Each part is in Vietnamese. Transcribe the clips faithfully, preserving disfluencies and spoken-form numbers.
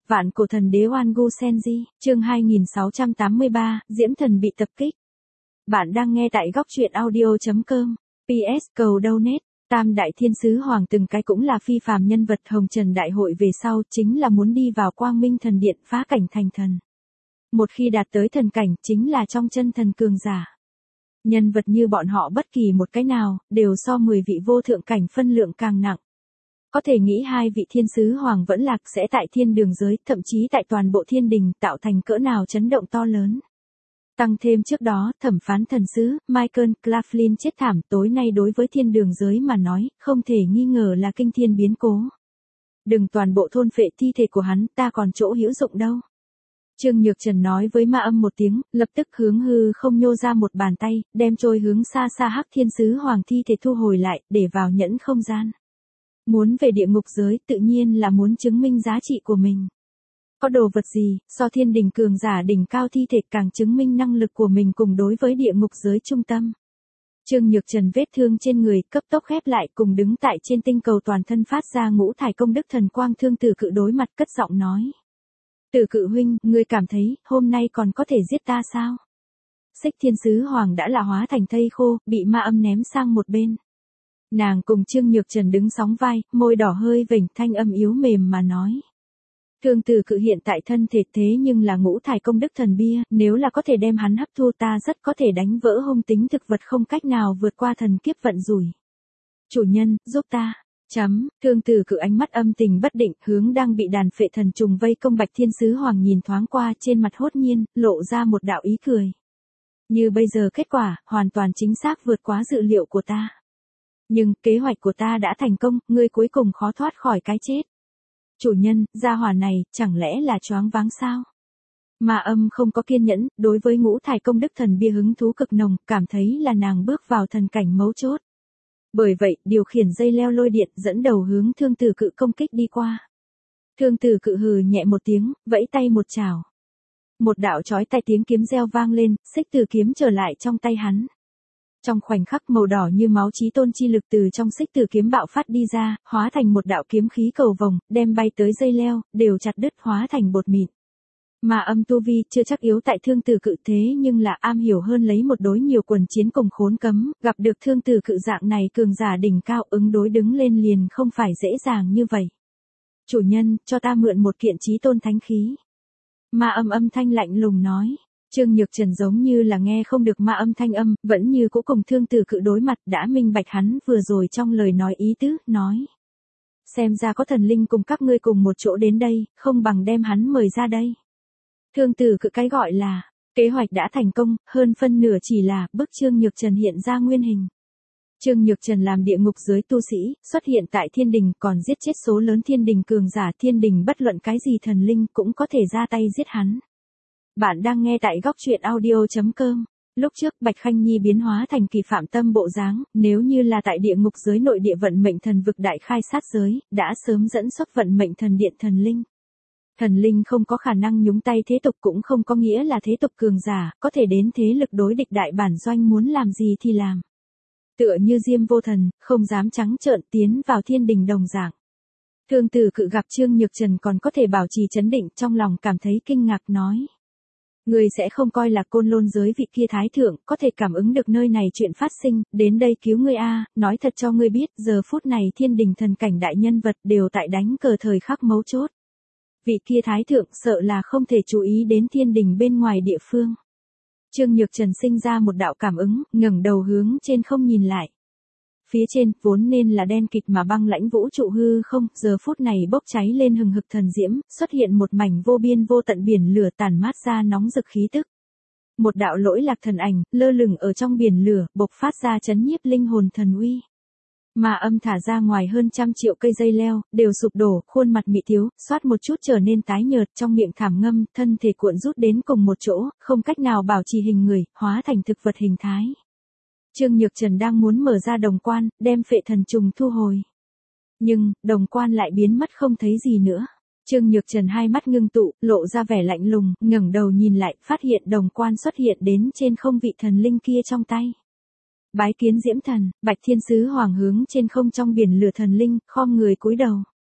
Vạn cổ thần đế Oan Gu Senji, chương hai nghìn sáu trăm tám mươi ba, Diễm Thần bị tập kích. Bạn đang nghe tại góc truyện audio chấm com. pê ét cầu donate. Tam đại thiên sứ hoàng từng cái cũng là phi phàm nhân vật, hồng trần đại hội về sau chính là muốn đi vào quang minh thần điện phá cảnh thành thần. Một khi đạt tới thần cảnh chính là trong chân thần cường giả. Nhân vật như bọn họ bất kỳ một cái nào, đều so mười vị vô thượng cảnh phân lượng càng nặng. Có thể nghĩ hai vị thiên sứ hoàng vẫn lạc sẽ tại thiên đường giới, thậm chí tại toàn bộ thiên đình tạo thành cỡ nào chấn động to lớn. Tăng thêm trước đó, thẩm phán thần sứ, Michael Claflin chết thảm, tối nay đối với thiên đường giới mà nói, không thể nghi ngờ là kinh thiên biến cố. Đừng toàn bộ thôn phệ thi thể của hắn, ta còn chỗ hữu dụng đâu. Trương Nhược Trần nói với Ma Âm một tiếng, lập tức hướng hư không nhô ra một bàn tay, đem trôi hướng xa xa hắc thiên sứ hoàng thi thể thu hồi lại, để vào nhẫn không gian. Muốn về địa ngục giới, tự nhiên là muốn chứng minh giá trị của mình. Có đồ vật gì, so thiên đình cường giả đỉnh cao thi thể càng chứng minh năng lực của mình cùng đối với địa ngục giới trung tâm. Trương Nhược Trần vết thương trên người, cấp tốc khép lại, cùng đứng tại trên tinh cầu toàn thân phát ra ngũ thải công đức thần quang Thương Tử Cự đối mặt cất giọng nói. Tử Cự huynh, ngươi cảm thấy, hôm nay còn có thể giết ta sao? Xích thiên sứ hoàng đã là hóa thành thây khô, bị Ma Âm ném sang một bên. Nàng cùng Trương Nhược Trần đứng sóng vai, môi đỏ hơi vểnh, thanh âm yếu mềm mà nói. Thương Tử Cự hiện tại thân thể thế nhưng là ngũ thải công đức thần bia, nếu là có thể đem hắn hấp thu ta rất có thể đánh vỡ hung tính thực vật không cách nào vượt qua thần kiếp vận rủi. Chủ nhân, giúp ta. Chấm, Thương Tử Cự ánh mắt âm tình bất định, hướng đang bị đàn phệ thần trùng vây công Bạch Thiên Sứ Hoàng nhìn thoáng qua, trên mặt hốt nhiên, lộ ra một đạo ý cười. Như bây giờ kết quả, hoàn toàn chính xác vượt quá dự liệu của ta. Nhưng, kế hoạch của ta đã thành công, ngươi cuối cùng khó thoát khỏi cái chết. Chủ nhân, gia hỏa này, chẳng lẽ là choáng váng sao? Ma Âm không có kiên nhẫn, đối với ngũ thải công đức thần bia hứng thú cực nồng, cảm thấy là nàng bước vào thần cảnh mấu chốt. Bởi vậy, điều khiển dây leo lôi điện dẫn đầu hướng Thương Tử Cự công kích đi qua. Thương Tử Cự hừ nhẹ một tiếng, vẫy tay một chảo. Một đạo chói tai tiếng kiếm reo vang lên, xích tử kiếm trở lại trong tay hắn. Trong khoảnh khắc màu đỏ như máu chí tôn chi lực từ trong xích tử kiếm bạo phát đi ra, hóa thành một đạo kiếm khí cầu vồng, đem bay tới dây leo, đều chặt đứt hóa thành bột mịn. Ma Âm tu vi chưa chắc yếu tại Thương Tử Cự thế nhưng là am hiểu hơn lấy một đối nhiều quần chiến cùng khốn cấm, gặp được Thương Tử Cự dạng này cường giả đỉnh cao ứng đối đứng lên liền không phải dễ dàng như vậy. Chủ nhân, cho ta mượn một kiện chí tôn thánh khí. Ma Âm âm thanh lạnh lùng nói. Trương Nhược Trần giống như là nghe không được Ma Âm thanh âm, vẫn như cũ cùng Thương Tử Cự đối mặt, đã minh bạch hắn vừa rồi trong lời nói ý tứ, nói. Xem ra có thần linh cùng các ngươi cùng một chỗ đến đây, không bằng đem hắn mời ra đây. Thương Tử Cự cái gọi là, kế hoạch đã thành công, hơn phân nửa chỉ là bức Trương Nhược Trần hiện ra nguyên hình. Trương Nhược Trần làm địa ngục giới tu sĩ, xuất hiện tại thiên đình còn giết chết số lớn thiên đình cường giả, thiên đình bất luận cái gì thần linh cũng có thể ra tay giết hắn. Bạn đang nghe tại góc truyện audio chấm com. Lúc trước Bạch Khanh Nhi biến hóa thành Kỳ Phạm Tâm bộ dáng, nếu như là tại địa ngục giới nội địa vận mệnh thần vực đại khai sát giới, đã sớm dẫn xuất vận mệnh thần điện thần linh. Thần linh không có khả năng nhúng tay thế tục cũng không có nghĩa là thế tục cường giả, có thể đến thế lực đối địch đại bản doanh muốn làm gì thì làm. Tựa như Diêm Vô Thần, không dám trắng trợn tiến vào thiên đình đồng dạng. Thương Tử Cự gặp Trương Nhược Trần còn có thể bảo trì trấn định, trong lòng cảm thấy kinh ngạc nói. Ngươi sẽ không coi là Côn Lôn giới vị kia thái thượng, có thể cảm ứng được nơi này chuyện phát sinh, đến đây cứu ngươi a, nói thật cho ngươi biết, giờ phút này thiên đình thần cảnh đại nhân vật đều tại đánh cờ thời khắc mấu chốt. Vị kia thái thượng sợ là không thể chú ý đến thiên đình bên ngoài địa phương. Trương Nhược Trần sinh ra một đạo cảm ứng, ngẩng đầu hướng trên không nhìn lại. Phía trên, vốn nên là đen kịt mà băng lãnh vũ trụ hư không, giờ phút này bốc cháy lên hừng hực thần diễm, xuất hiện một mảnh vô biên vô tận biển lửa tản mát ra nóng rực khí tức. Một đạo lỗi lạc thần ảnh, lơ lửng ở trong biển lửa, bộc phát ra chấn nhiếp linh hồn thần uy. Ma Âm thả ra ngoài hơn trăm triệu cây dây leo, đều sụp đổ, khuôn mặt mị thiếu, xoát một chút trở nên tái nhợt, trong miệng thảm ngâm, thân thể cuộn rút đến cùng một chỗ, không cách nào bảo trì hình người, hóa thành thực vật hình thái. Trương Nhược Trần đang muốn mở ra đồng quan, đem phệ thần trùng thu hồi. Nhưng, đồng quan lại biến mất không thấy gì nữa. Trương Nhược Trần hai mắt ngưng tụ, lộ ra vẻ lạnh lùng, ngẩng đầu nhìn lại, phát hiện đồng quan xuất hiện đến trên không vị thần linh kia trong tay. Bái kiến Diễm Thần, Bạch Thiên Sứ Hoàng hướng trên không trong biển lửa thần linh, khom người cúi đầu.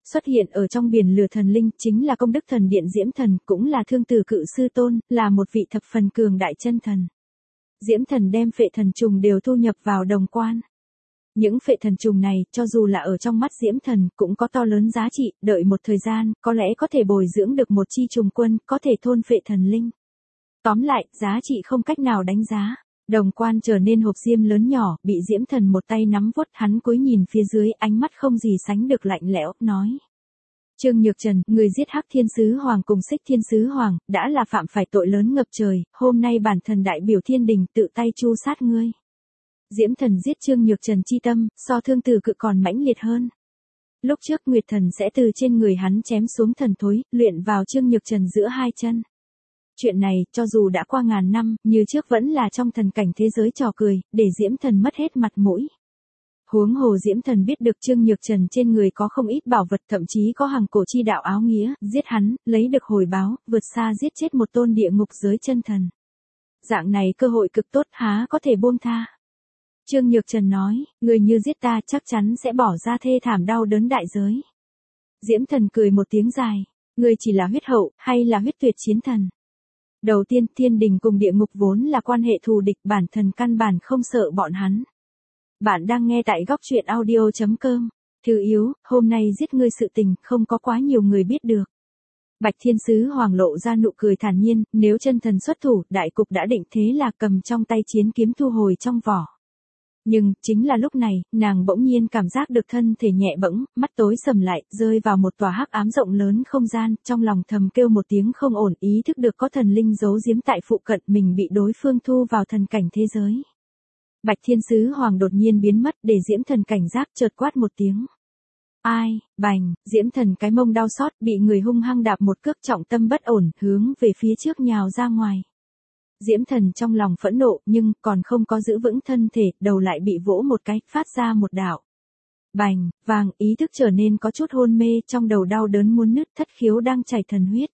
Xuất hiện ở trong biển lửa thần linh chính là công đức thần điện Diễm Thần, cũng là Thương Tử Cự sư tôn, là một vị thập phần cường đại chân thần. Diễm Thần đem phệ thần trùng đều thu nhập vào đồng quan. Những phệ thần trùng này, cho dù là ở trong mắt Diễm Thần, cũng có to lớn giá trị, đợi một thời gian, có lẽ có thể bồi dưỡng được một chi trùng quân, có thể thôn phệ thần linh. Tóm lại, giá trị không cách nào đánh giá. Đồng quan trở nên hộp diêm lớn nhỏ, bị Diễm Thần một tay nắm vuốt, hắn cúi nhìn phía dưới, ánh mắt không gì sánh được lạnh lẽo, nói. Trương Nhược Trần, người giết Hắc Thiên Sứ Hoàng cùng Xích Thiên Sứ Hoàng, đã là phạm phải tội lớn ngập trời, hôm nay bản thần đại biểu thiên đình tự tay tru sát ngươi. Diễm Thần giết Trương Nhược Trần chi tâm, so Thương Tử Cự còn mãnh liệt hơn. Lúc trước Nguyệt Thần sẽ từ trên người hắn chém xuống thần thối, luyện vào Trương Nhược Trần giữa hai chân. Chuyện này, cho dù đã qua ngàn năm, như trước vẫn là trong thần cảnh thế giới trò cười, để Diễm Thần mất hết mặt mũi. Huống hồ Diễm Thần biết được Trương Nhược Trần trên người có không ít bảo vật, thậm chí có hàng cổ chi đạo áo nghĩa, giết hắn, lấy được hồi báo, vượt xa giết chết một tôn địa ngục giới chân thần. Dạng này cơ hội cực tốt, há có thể buông tha. Trương Nhược Trần nói, người như giết ta chắc chắn sẽ bỏ ra thê thảm đau đớn đại giới. Diễm Thần cười một tiếng dài, người chỉ là huyết hậu, hay là huyết tuyệt chiến thần? Đầu tiên, thiên đình cùng địa ngục vốn là quan hệ thù địch, bản thần căn bản không sợ bọn hắn. Bạn đang nghe tại góc truyện audio chấm com. Thứ yếu, hôm nay giết ngươi sự tình, không có quá nhiều người biết được. Bạch Thiên Sứ Hoàng lộ ra nụ cười thản nhiên, nếu chân thần xuất thủ, đại cục đã định, thế là cầm trong tay chiến kiếm thu hồi trong vỏ. Nhưng, chính là lúc này, nàng bỗng nhiên cảm giác được thân thể nhẹ bẫng, mắt tối sầm lại, rơi vào một tòa hắc ám rộng lớn không gian, trong lòng thầm kêu một tiếng không ổn, ý thức được có thần linh giấu giếm tại phụ cận, mình bị đối phương thu vào thần cảnh thế giới. Bạch Thiên Sứ Hoàng đột nhiên biến mất, để Diễm Thần cảnh giác, chợt quát một tiếng. Ai, bành, Diễm Thần cái mông đau xót, bị người hung hăng đạp một cước, trọng tâm bất ổn, hướng về phía trước nhào ra ngoài. Diễm Thần trong lòng phẫn nộ, nhưng còn không có giữ vững thân thể, đầu lại bị vỗ một cái, phát ra một đạo. Bành, vàng, ý thức trở nên có chút hôn mê, trong đầu đau đớn muốn nứt, thất khiếu đang chảy thần huyết.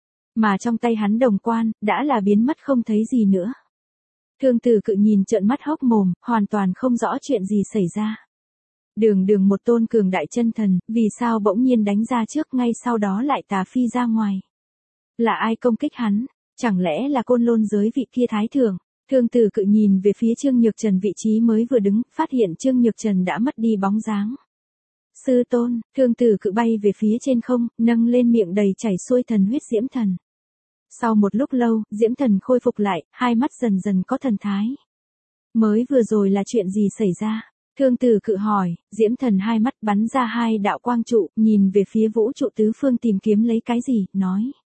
Mà trong tay hắn đồng quan, đã là biến mất không thấy gì nữa. Thương Tử Cự nhìn trợn mắt hốc mồm, hoàn toàn không rõ chuyện gì xảy ra. Đường đường một tôn cường đại chân thần, vì sao bỗng nhiên đánh ra trước, ngay sau đó lại tà phi ra ngoài. Là ai công kích hắn? Chẳng lẽ là Côn Lôn giới vị kia thái thượng? Thương Tử Cự nhìn về phía Trương Nhược Trần vị trí mới vừa đứng, phát hiện Trương Nhược Trần đã mất đi bóng dáng. Sư tôn, Thương Tử Cự bay về phía trên không, nâng lên miệng đầy chảy xuôi thần huyết Diễm Thần. Sau một lúc lâu, Diễm Thần khôi phục lại, hai mắt dần dần có thần thái. Mới vừa rồi là chuyện gì xảy ra? Thương Tử Cự hỏi, Diễm Thần hai mắt bắn ra hai đạo quang trụ, nhìn về phía vũ trụ tứ phương tìm kiếm lấy cái gì, nói.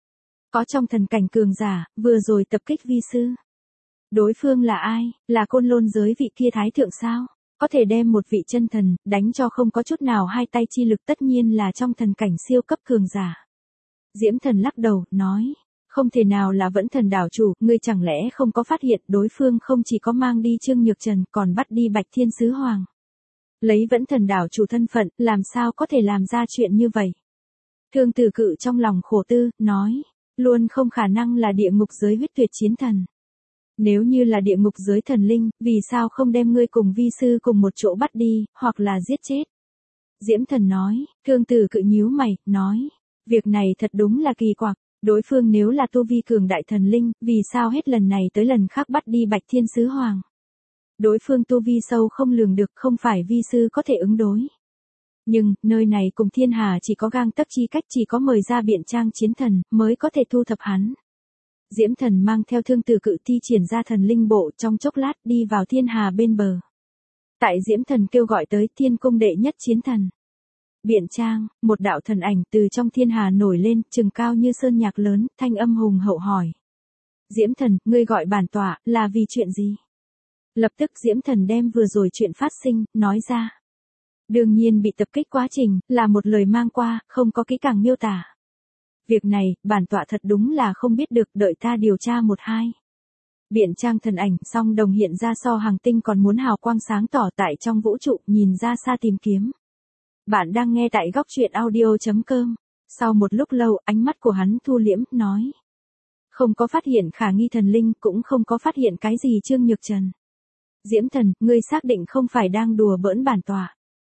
Có trong thần cảnh cường giả, vừa rồi tập kích vi sư. Đối phương là ai? Là Côn Lôn giới vị kia thái thượng sao? Có thể đem một vị chân thần, đánh cho không có chút nào hai tay chi lực, tất nhiên là trong thần cảnh siêu cấp cường giả. Diễm Thần lắc đầu, nói. Không thể nào là Vẫn Thần đảo chủ, ngươi chẳng lẽ không có phát hiện đối phương không chỉ có mang đi Trương Nhược Trần, còn bắt đi Bạch Thiên Sứ Hoàng. Lấy Vẫn Thần đảo chủ thân phận, làm sao có thể làm ra chuyện như vậy? Thương Tử Cự trong lòng khổ tư, nói. Luôn không khả năng là địa ngục giới huyết tuyệt chiến thần. Nếu như là địa ngục giới thần linh, vì sao không đem ngươi cùng vi sư cùng một chỗ bắt đi, hoặc là giết chết? Diễm Thần nói, Thương Tử Cự nhíu mày, nói. Việc này thật đúng là kỳ quặc. Đối phương nếu là tu vi cường đại thần linh, vì sao hết lần này tới lần khác bắt đi Bạch Thiên Sứ Hoàng? Đối phương tu vi sâu không lường được, không phải vi sư có thể ứng đối. Nhưng, nơi này cùng thiên hà chỉ có gang tấc chi cách, chỉ có mời ra biện trang chiến thần, mới có thể thu thập hắn. Diễm Thần mang theo Thương Tử Cự thi triển ra thần linh bộ, trong chốc lát đi vào thiên hà bên bờ. Tại Diễm Thần kêu gọi tới thiên cung đệ nhất chiến thần. Biện trang, một đạo thần ảnh từ trong thiên hà nổi lên, chừng cao như sơn nhạc lớn, thanh âm hùng hậu hỏi. Diễm Thần, ngươi gọi bản tọa, là vì chuyện gì? Lập tức Diễm Thần đem vừa rồi chuyện phát sinh, nói ra. Đương nhiên bị tập kích quá trình, là một lời mang qua, không có kỹ càng miêu tả. Việc này, bản tọa thật đúng là không biết được, đợi ta điều tra một hai. Biện trang thần ảnh, song đồng hiện ra so hàng tinh còn muốn hào quang sáng tỏ tại trong vũ trụ, nhìn ra xa tìm kiếm. Bạn đang nghe tại góc truyện audio chấm com. Sau một lúc lâu, ánh mắt của hắn thu liễm, nói. Không có phát hiện khả nghi thần linh, cũng không có phát hiện cái gì Trương Nhược Trần. Diễm Thần, ngươi xác định không phải đang đùa bỡn bản tọa.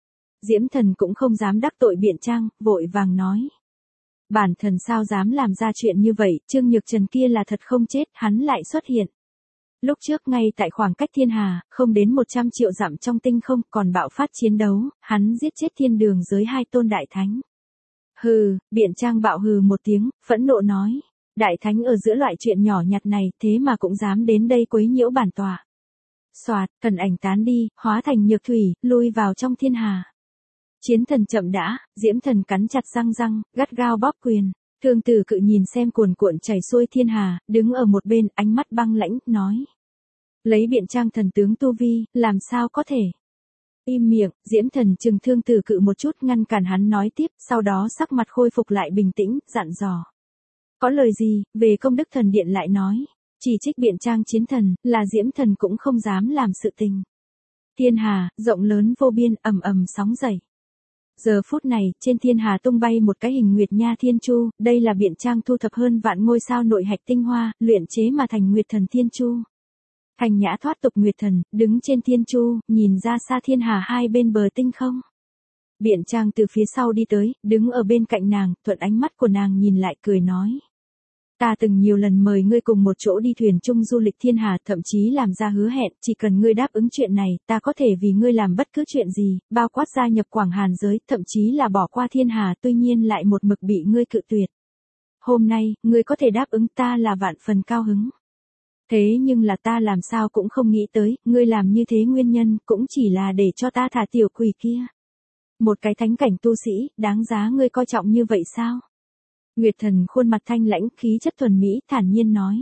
Diễm Thần cũng không dám đắc tội Biện Trang, vội vàng nói. Bản thần sao dám làm ra chuyện như vậy, Trương Nhược Trần kia là thật không chết, hắn lại xuất hiện. Lúc trước ngay tại khoảng cách thiên hà, không đến một trăm triệu dặm trong tinh không, còn bạo phát chiến đấu, hắn giết chết thiên đường giới hai tôn đại thánh. Hừ, Biện Trang bạo hừ một tiếng, phẫn nộ nói. Đại thánh ở giữa loại chuyện nhỏ nhặt này, thế mà cũng dám đến đây quấy nhiễu bản tọa. Soạt, thần ảnh tán đi, hóa thành nhược thủy, lui vào trong thiên hà. Chiến thần chậm đã, Diễm Thần cắn chặt răng răng, gắt gao bóp quyền. Thương Tử Cự nhìn xem cuồn cuộn chảy xuôi thiên hà, đứng ở một bên, ánh mắt băng lãnh, nói. Lấy Biện Trang thần tướng tu vi, làm sao có thể. Im miệng, Diễm Thần chừng Thương Tử Cự một chút ngăn cản hắn nói tiếp, sau đó sắc mặt khôi phục lại bình tĩnh, dặn dò. Có lời gì, về công đức thần điện lại nói. Chỉ trích Biện Trang chiến thần, là Diễm Thần cũng không dám làm sự tình. Thiên hà, rộng lớn vô biên, ầm ầm sóng dậy. Giờ phút này, trên thiên hà tung bay một cái hình Nguyệt Nha Thiên Chu, đây là Biện Trang thu thập hơn vạn ngôi sao nội hạch tinh hoa, luyện chế mà thành Nguyệt Thần Thiên Chu. Thành Nhã thoát tục Nguyệt Thần, đứng trên Thiên Chu, nhìn ra xa thiên hà hai bên bờ tinh không. Biện Trang từ phía sau đi tới, đứng ở bên cạnh nàng, thuận ánh mắt của nàng nhìn lại cười nói. Ta từng nhiều lần mời ngươi cùng một chỗ đi thuyền chung du lịch thiên hà, thậm chí làm ra hứa hẹn, chỉ cần ngươi đáp ứng chuyện này, ta có thể vì ngươi làm bất cứ chuyện gì, bao quát gia nhập Quảng Hàn giới, thậm chí là bỏ qua thiên hà, tuy nhiên lại một mực bị ngươi cự tuyệt. Hôm nay, ngươi có thể đáp ứng ta là vạn phần cao hứng. Thế nhưng là ta làm sao cũng không nghĩ tới, ngươi làm như thế nguyên nhân, cũng chỉ là để cho ta thả tiểu quỷ kia. Một cái thánh cảnh tu sĩ, đáng giá ngươi coi trọng như vậy sao? Nguyệt Thần khuôn mặt thanh lãnh, khí chất thuần mỹ, thản nhiên nói.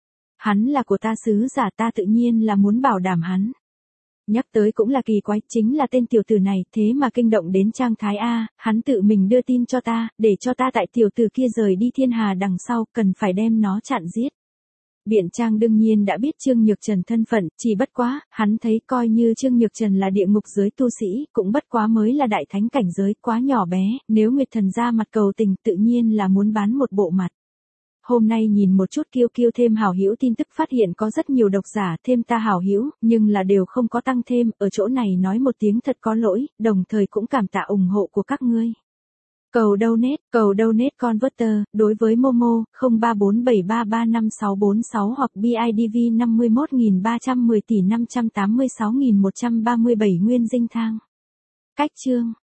Hắn là của ta sứ giả, ta tự nhiên là muốn bảo đảm hắn. Nhắc tới cũng là kỳ quái, chính là tên tiểu tử này, thế mà kinh động đến Trang Thái A, hắn tự mình đưa tin cho ta, để cho ta tại tiểu tử kia rời đi thiên hà đằng sau, cần phải đem nó chặn giết. Biện Trang đương nhiên đã biết Trương Nhược Trần thân phận, chỉ bất quá, hắn thấy coi như Trương Nhược Trần là địa ngục giới tu sĩ, cũng bất quá mới là đại thánh cảnh giới, quá nhỏ bé, nếu Nguyệt Thần ra mặt cầu tình tự nhiên là muốn bán một bộ mặt. Hôm nay nhìn một chút Kiêu Kiêu thêm hảo hữu tin tức phát hiện có rất nhiều độc giả thêm ta hảo hữu, nhưng là đều không có tăng thêm, ở chỗ này nói một tiếng thật có lỗi, đồng thời cũng cảm tạ ủng hộ của các ngươi. Cầu donate, cầu donate converter, đối với Momo, không ba bốn bảy ba ba năm sáu bốn sáu hoặc bê i đê vê năm mươi mốt nghìn ba trăm mười tỷ năm trăm tám mươi sáu nghìn một trăm ba mươi bảy nguyên dinh thang. Cách chương